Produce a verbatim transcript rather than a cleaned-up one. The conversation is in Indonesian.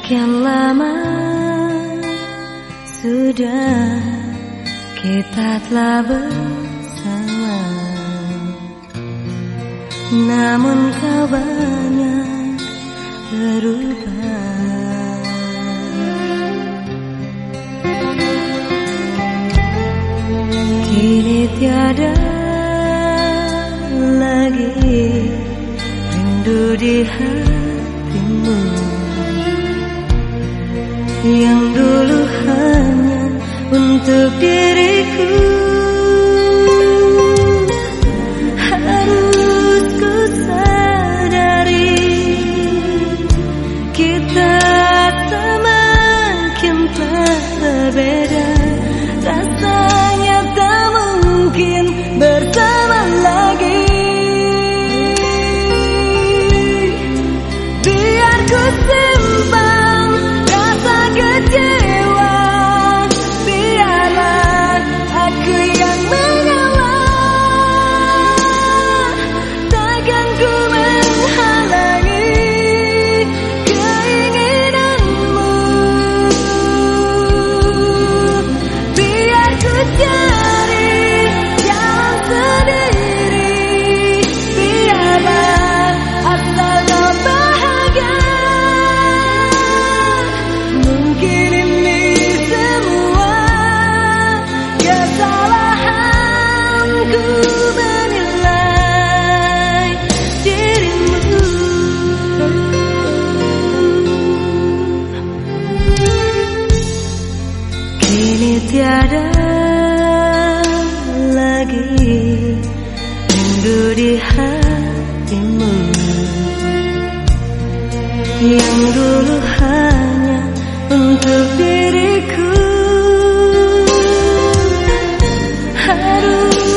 Sekian lama sudah kita telah bersama, namun kau banyak berubah. Kini tiada lagi rindu di hatimu yang dulu hanya untuk diriku. Harus ku sadari kita semakin telah berbeda. Rasanya tak mungkin bersama lagi. Biar ku simpan rasa kecewa, biarlah aku yang mengalah. Takkan ku menghalangi keinginanmu. Biar ku cari jalan sendiri, biarlah asal kau bahagia. Mungkin ini semua kesalahanku menilai dirimu. Kini tiada lagi rindu di hatimu yang dulu hanya untuk diriku. Harus